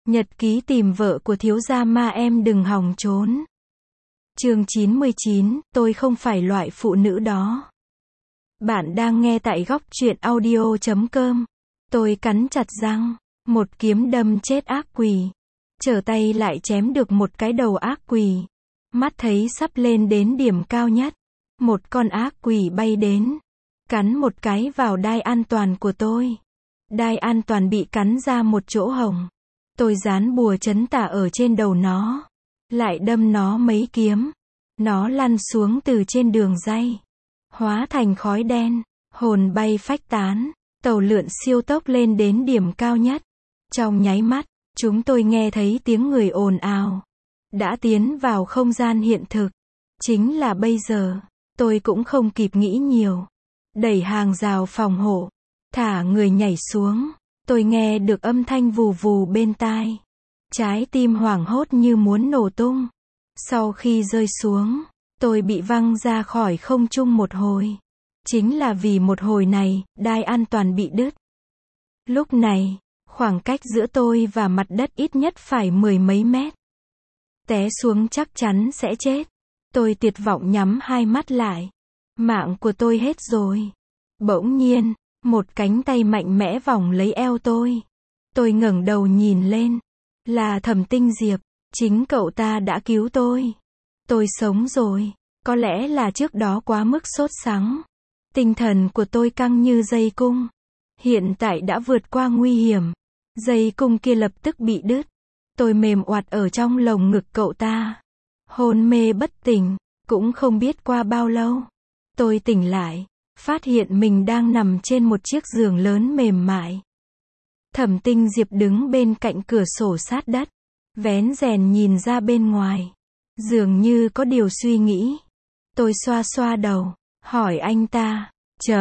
Nhật ký tìm vợ của thiếu gia ma em đừng hòng trốn. Chương 99, tôi không phải loại phụ nữ đó. Bạn đang nghe tại góc truyện audio.com. Tôi cắn chặt răng, một kiếm đâm chết ác quỷ. Trở tay lại chém được một cái đầu ác quỷ. Mắt thấy sắp lên đến điểm cao nhất. Một con ác quỷ bay đến, cắn một cái vào đai an toàn của tôi. Đai an toàn bị cắn ra một chỗ hổng. Tôi dán bùa trấn tà ở trên đầu nó, lại đâm nó mấy kiếm. Nó lăn xuống từ trên đường ray, hóa thành khói đen, hồn bay phách tán. Tàu lượn siêu tốc lên đến điểm cao nhất. Trong nháy mắt, chúng tôi nghe thấy tiếng người ồn ào. Đã tiến vào không gian hiện thực. Chính là bây giờ, tôi cũng không kịp nghĩ nhiều. Đẩy hàng rào phòng hộ, thả người nhảy xuống. Tôi nghe được âm thanh vù vù bên tai. Trái tim hoảng hốt như muốn nổ tung. Sau khi rơi xuống, tôi bị văng ra khỏi không trung một hồi. Chính là vì một hồi này, đai an toàn bị đứt. Lúc này, khoảng cách giữa tôi và mặt đất ít nhất phải 10 mấy mét. Té xuống chắc chắn sẽ chết. Tôi tuyệt vọng nhắm hai mắt lại. Mạng của tôi hết rồi. Bỗng nhiên, một cánh tay mạnh mẽ vòng lấy eo tôi. Tôi ngẩng đầu nhìn lên. Là Thẩm Tinh Diệp. Chính cậu ta đã cứu tôi. Tôi sống rồi. Có lẽ là trước đó quá mức sốt sắng. Tinh thần của tôi căng như dây cung. Hiện tại đã vượt qua nguy hiểm. Dây cung kia lập tức bị đứt. Tôi mềm oặt ở trong lồng ngực cậu ta. Hôn mê bất tỉnh. Cũng không biết qua bao lâu. Tôi tỉnh lại. Phát hiện mình đang nằm trên một chiếc giường lớn mềm mại. Thẩm Tinh Diệp đứng bên cạnh cửa sổ sát đất. Vén rèn nhìn ra bên ngoài. Dường như có điều suy nghĩ. Tôi xoa xoa đầu. Hỏi anh ta.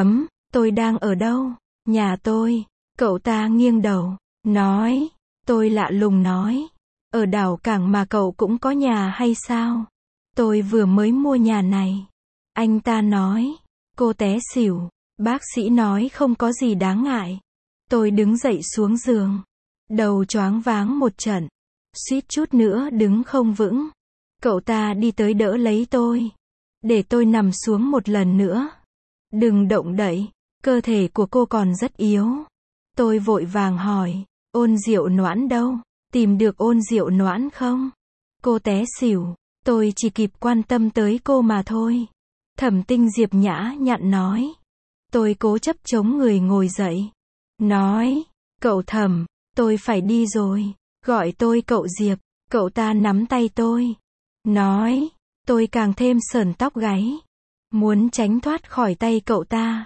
Tôi đang ở đâu? Nhà tôi. Cậu ta nghiêng đầu. Nói. Tôi lạ lùng nói. Ở đảo cảng mà cậu cũng có nhà hay sao? Tôi vừa mới mua nhà này. Anh ta nói. Cô té xỉu. Bác sĩ nói không có gì đáng ngại. Tôi đứng dậy xuống giường. Đầu choáng váng một trận. Suýt chút nữa đứng không vững. Cậu ta đi tới đỡ lấy tôi. Để tôi nằm xuống một lần nữa. Đừng động đậy. Cơ thể của cô còn rất yếu. Tôi vội vàng hỏi. Ôn Diệu Noãn đâu? Tìm được Ôn Diệu Noãn không? Cô té xỉu. Tôi chỉ kịp quan tâm tới cô mà thôi. Thẩm Tinh Diệp nhã nhặn nói. Tôi cố chấp chống người ngồi dậy. Nói. Cậu Thẩm, tôi phải đi rồi. Gọi tôi cậu Diệp. Cậu ta nắm tay tôi. Nói. Tôi càng thêm sởn tóc gáy. Muốn tránh thoát khỏi tay cậu ta.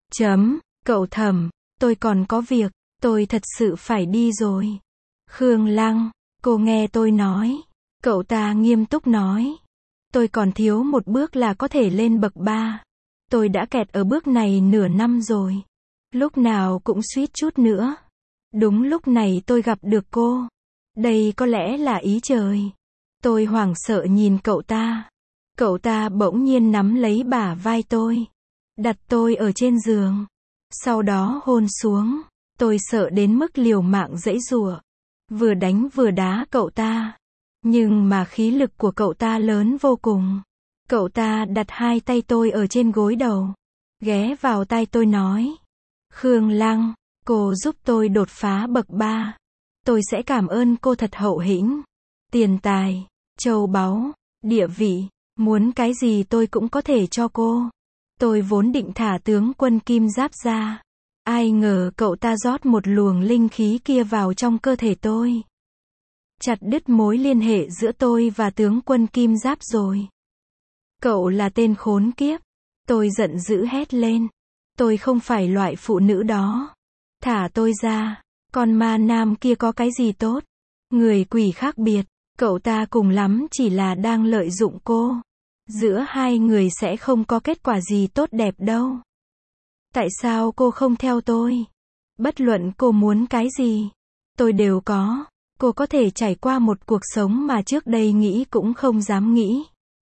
Cậu Thẩm, tôi còn có việc. Tôi thật sự phải đi rồi. Khương Lăng, cô nghe tôi nói. Cậu ta nghiêm túc nói. Tôi còn thiếu một bước là có thể lên bậc 3. Tôi đã kẹt ở bước này nửa năm rồi. Lúc nào cũng suýt chút nữa. Đúng lúc này tôi gặp được cô. Đây có lẽ là ý trời. Tôi hoảng sợ nhìn cậu ta. Cậu ta bỗng nhiên nắm lấy bả vai tôi. Đặt tôi ở trên giường. Sau đó hôn xuống. Tôi sợ đến mức liều mạng giãy giụa. Vừa đánh vừa đá cậu ta. Nhưng mà khí lực của cậu ta lớn vô cùng. Cậu ta đặt hai tay tôi ở trên gối đầu. Ghé vào tai tôi nói. Khương Lăng, cô giúp tôi đột phá bậc 3. Tôi sẽ cảm ơn cô thật hậu hĩnh. Tiền tài, châu báu, địa vị, muốn cái gì tôi cũng có thể cho cô. Tôi vốn định thả tướng quân Kim Giáp ra. Ai ngờ cậu ta rót một luồng linh khí kia vào trong cơ thể tôi. Chặt đứt mối liên hệ giữa tôi và tướng quân Kim Giáp rồi. Cậu là tên khốn kiếp. Tôi giận dữ hét lên. Tôi không phải loại phụ nữ đó. Thả tôi ra. Con ma nam kia có cái gì tốt? Người quỷ khác biệt. Cậu ta cùng lắm chỉ là đang lợi dụng cô. Giữa hai người sẽ không có kết quả gì tốt đẹp đâu. Tại sao cô không theo tôi? Bất luận cô muốn cái gì, tôi đều có. Cô có thể trải qua một cuộc sống mà trước đây nghĩ cũng không dám nghĩ.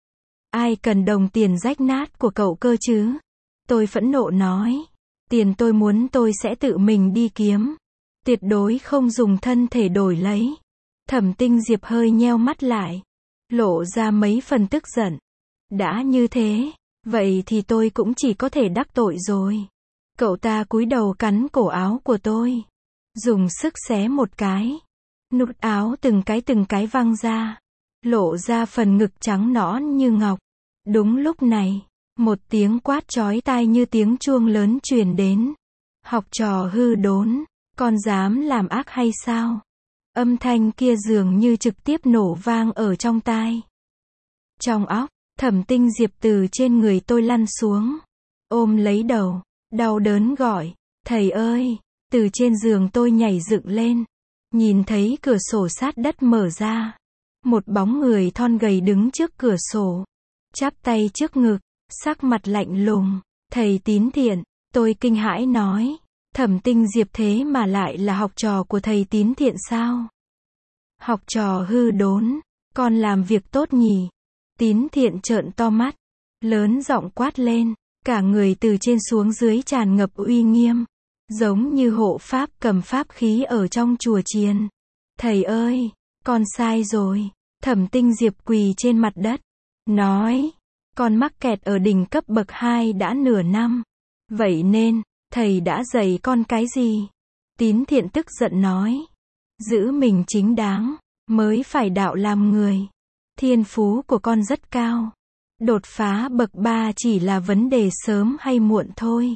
Ai cần đồng tiền rách nát của cậu cơ chứ? Tôi phẫn nộ nói. Tiền tôi muốn tôi sẽ tự mình đi kiếm. Tuyệt đối không dùng thân thể đổi lấy. Thẩm Tinh Diệp hơi nheo mắt lại, lộ ra mấy phần tức giận. Đã như thế, vậy thì tôi cũng chỉ có thể đắc tội rồi. Cậu ta cúi đầu cắn cổ áo của tôi, dùng sức xé một cái. Nút áo từng cái văng ra, lộ ra phần ngực trắng nõn như ngọc. Đúng lúc này, một tiếng quát chói tai như tiếng chuông lớn truyền đến. Học trò hư đốn, con dám làm ác hay sao? Âm thanh kia dường như trực tiếp nổ vang ở trong tai. Trong óc, Thẩm Tinh Diệp từ trên người tôi lăn xuống, ôm lấy đầu, đau đớn gọi, thầy ơi, từ trên giường tôi nhảy dựng lên, nhìn thấy cửa sổ sát đất mở ra. Một bóng người thon gầy đứng trước cửa sổ, chắp tay trước ngực, sắc mặt lạnh lùng, thầy Tín Thiện, tôi kinh hãi nói, Thẩm Tinh Diệp thế mà lại là học trò của thầy Tín Thiện sao? Học trò hư đốn, con làm việc tốt nhỉ? Tín Thiện trợn to mắt, lớn giọng quát lên, cả người từ trên xuống dưới tràn ngập uy nghiêm, giống như hộ pháp cầm pháp khí ở trong chùa chiền. Thầy ơi, con sai rồi. Thẩm Tinh Diệp quỳ trên mặt đất, nói, con mắc kẹt ở đỉnh cấp bậc 2 đã nửa năm. Vậy nên, thầy đã dạy con cái gì? Tín Thiện tức giận nói, giữ mình chính đáng, mới phải đạo làm người. Thiên phú của con rất cao. Đột phá bậc 3 chỉ là vấn đề sớm hay muộn thôi.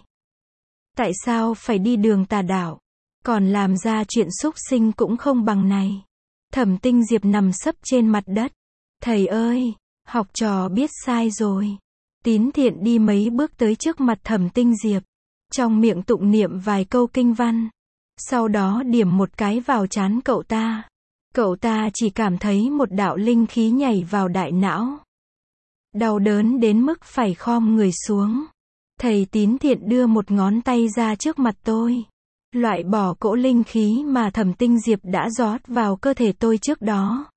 Tại sao phải đi đường tà đạo? Còn làm ra chuyện xúc sinh cũng không bằng này. Thẩm Tinh Diệp nằm sấp trên mặt đất. Thầy ơi, học trò biết sai rồi. Tín Thiện đi mấy bước tới trước mặt Thẩm Tinh Diệp, trong miệng tụng niệm vài câu kinh văn. Sau đó điểm một cái vào trán cậu ta. Cậu ta chỉ cảm thấy một đạo linh khí nhảy vào đại não. Đau đớn đến mức phải khom người xuống. Thầy Tín Thiện đưa một ngón tay ra trước mặt tôi, loại bỏ cỗ linh khí mà Thẩm Tinh Diệp đã rót vào cơ thể tôi trước đó.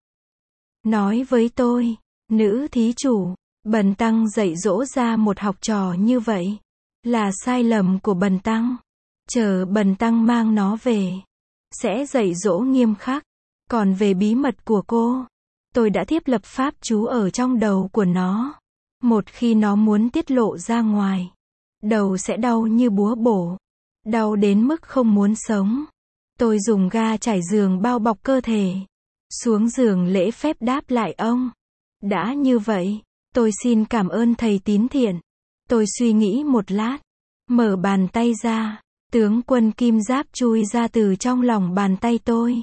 Nói với tôi, nữ thí chủ, bần tăng dạy dỗ ra một học trò như vậy, là sai lầm của bần tăng. Chờ bần tăng mang nó về, sẽ dạy dỗ nghiêm khắc. Còn về bí mật của cô, tôi đã thiết lập pháp chú ở trong đầu của nó. Một khi nó muốn tiết lộ ra ngoài, đầu sẽ đau như búa bổ, đau đến mức không muốn sống. Tôi dùng ga trải giường bao bọc cơ thể, xuống giường lễ phép đáp lại ông. Đã như vậy, tôi xin cảm ơn thầy Tín Thiện. Tôi suy nghĩ một lát, mở bàn tay ra, tướng quân kim giáp chui ra từ trong lòng bàn tay tôi.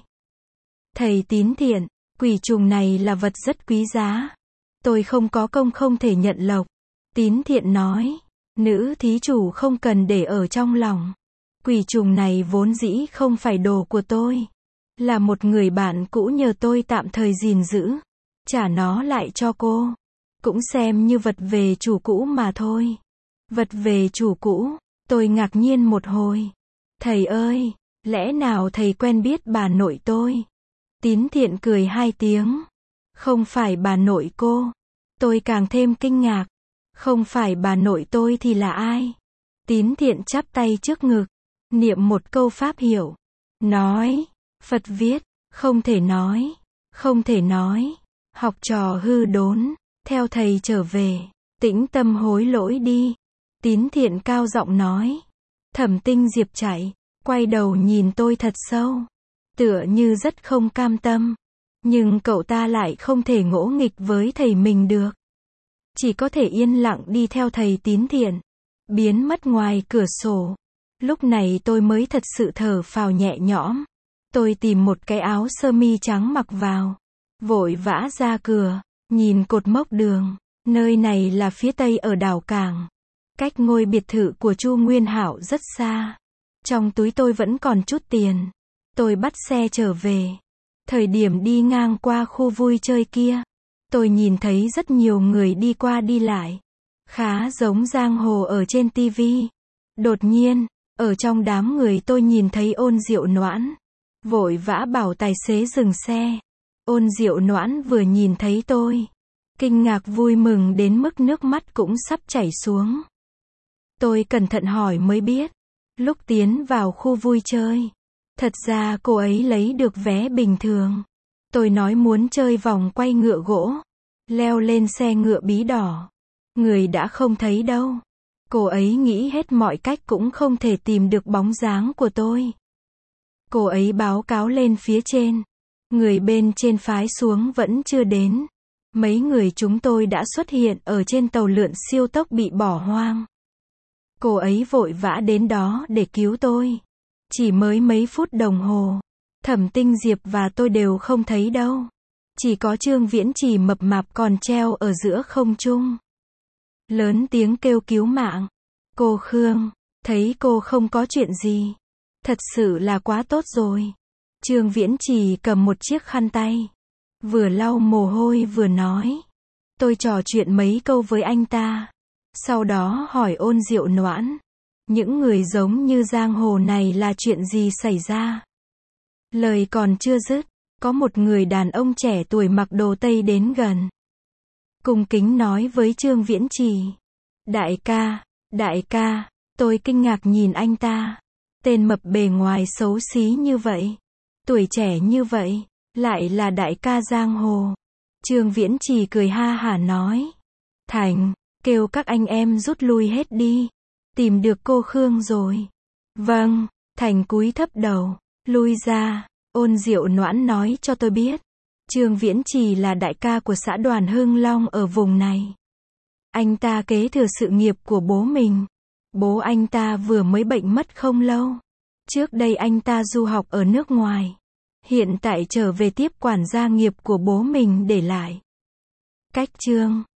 Thầy Tín Thiện, quỷ trùng này là vật rất quý giá. Tôi không có công không thể nhận lộc. Tín Thiện nói, nữ thí chủ không cần để ở trong lòng. Quỷ trùng này vốn dĩ không phải đồ của tôi. Là một người bạn cũ nhờ tôi tạm thời gìn giữ. Trả nó lại cho cô. Cũng xem như vật về chủ cũ mà thôi. Vật về chủ cũ, tôi ngạc nhiên một hồi. Thầy ơi, lẽ nào thầy quen biết bà nội tôi? Tín Thiện cười hai tiếng. Không phải bà nội cô. Tôi càng thêm kinh ngạc. Không phải bà nội tôi thì là ai? Tín Thiện chắp tay trước ngực, niệm một câu pháp hiệu. Nói, Phật viết, không thể nói, không thể nói. Học trò hư đốn, theo thầy trở về, tĩnh tâm hối lỗi đi. Tín Thiện cao giọng nói. Thẩm Tinh Diệp chạy, quay đầu nhìn tôi thật sâu, tựa như rất không cam tâm. Nhưng cậu ta lại không thể ngỗ nghịch với thầy mình được. Chỉ có thể yên lặng đi theo thầy Tín Thiện, biến mất ngoài cửa sổ. Lúc này tôi mới thật sự thở phào nhẹ nhõm. Tôi tìm một cái áo sơ mi trắng mặc vào, vội vã ra cửa, nhìn cột mốc đường. Nơi này là phía tây ở đảo Cảng, cách ngôi biệt thự của Chu Nguyên Hạo rất xa. Trong túi tôi vẫn còn chút tiền. Tôi bắt xe trở về. Thời điểm đi ngang qua khu vui chơi kia, tôi nhìn thấy rất nhiều người đi qua đi lại, khá giống giang hồ ở trên tivi. Đột nhiên, ở trong đám người tôi nhìn thấy Ôn Diệu Noãn, vội vã bảo tài xế dừng xe. Ôn Diệu Noãn vừa nhìn thấy tôi, kinh ngạc vui mừng đến mức nước mắt cũng sắp chảy xuống. Tôi cẩn thận hỏi mới biết, lúc tiến vào khu vui chơi, thật ra cô ấy lấy được vé bình thường. Tôi nói muốn chơi vòng quay ngựa gỗ. Leo lên xe ngựa bí đỏ. Người đã không thấy đâu. Cô ấy nghĩ hết mọi cách cũng không thể tìm được bóng dáng của tôi. Cô ấy báo cáo lên phía trên. Người bên trên phái xuống vẫn chưa đến. Mấy người chúng tôi đã xuất hiện ở trên tàu lượn siêu tốc bị bỏ hoang. Cô ấy vội vã đến đó để cứu tôi. Chỉ mới mấy phút đồng hồ. Thẩm Tinh Diệp và tôi đều không thấy đâu. Chỉ có Trương Viễn Trì mập mạp còn treo ở giữa không trung. Lớn tiếng kêu cứu mạng. Cô Khương, thấy cô không có chuyện gì. Thật sự là quá tốt rồi. Trương Viễn Trì cầm một chiếc khăn tay. Vừa lau mồ hôi vừa nói. Tôi trò chuyện mấy câu với anh ta. Sau đó hỏi Ôn Diệu Noãn. Những người giống như giang hồ này là chuyện gì xảy ra? Lời còn chưa dứt. Có một người đàn ông trẻ tuổi mặc đồ Tây đến gần. Cung kính nói với Trương Viễn Trì. Đại ca, tôi kinh ngạc nhìn anh ta. Tên mập bề ngoài xấu xí như vậy. Tuổi trẻ như vậy, lại là đại ca giang hồ. Trương Viễn Trì cười ha hả nói. Thành, kêu các anh em rút lui hết đi. Tìm được cô Khương rồi. Vâng, Thành cúi thấp đầu, lui ra. Ôn Diệu Noãn nói cho tôi biết. Trương Viễn Trì là đại ca của xã đoàn Hưng Long ở vùng này. Anh ta kế thừa sự nghiệp của bố mình. Bố anh ta vừa mới bệnh mất không lâu. Trước đây anh ta du học ở nước ngoài. Hiện tại trở về tiếp quản gia nghiệp của bố mình để lại. Cách Trương